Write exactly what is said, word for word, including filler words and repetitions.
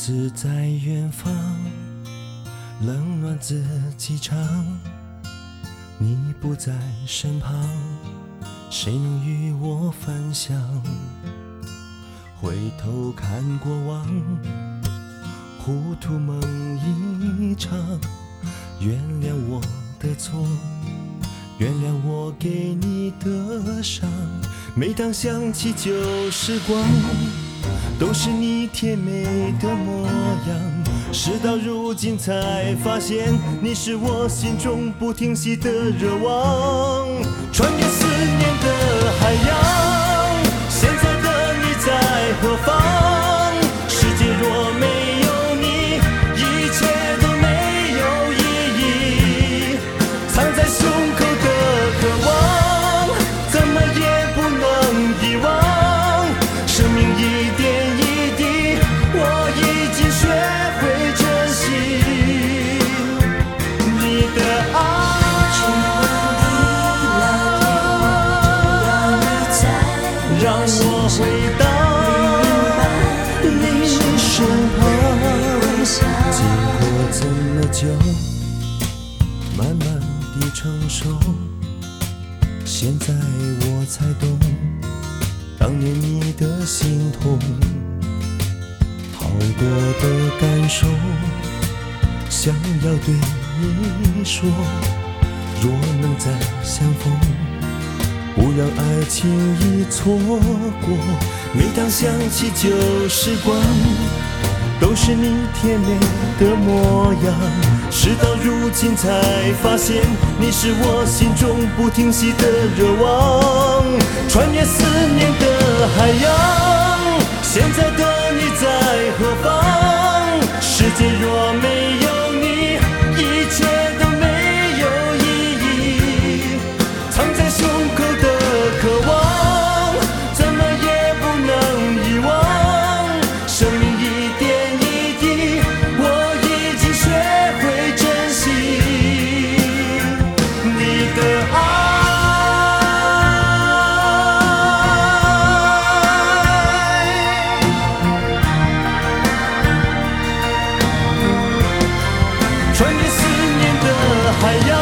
自在远方，冷暖自己尝。你不在身旁，谁能与我分享？回头看过往，糊涂梦一场。原谅我的错，原谅我给你的伤。每当想起旧时光，都是你甜美的模样。事到如今才发现，你是我心中不停息的热望。穿越思念的海洋，现在的你在何方？世界若没有你，一切都没有意义。藏在胸口的渴望，怎么也不能遗忘。生命一点一滴，我已经学会珍惜你的爱。让我回到你身旁。经过这么久，慢慢地成熟，现在我才懂当年你的心痛。好多的感受想要对你说，若能再相逢，不让爱轻易错过。每当想起旧时光，都是你甜美的模样。事到如今才发现，你是我心中不停息的热望。穿越思念的海洋，现在的你在何方？世界若没有你，一切都没有意义。藏在胸口的渴望，怎么也不能遗忘。生命一点一滴，我已经学会珍惜你的爱。穿越思念的海洋，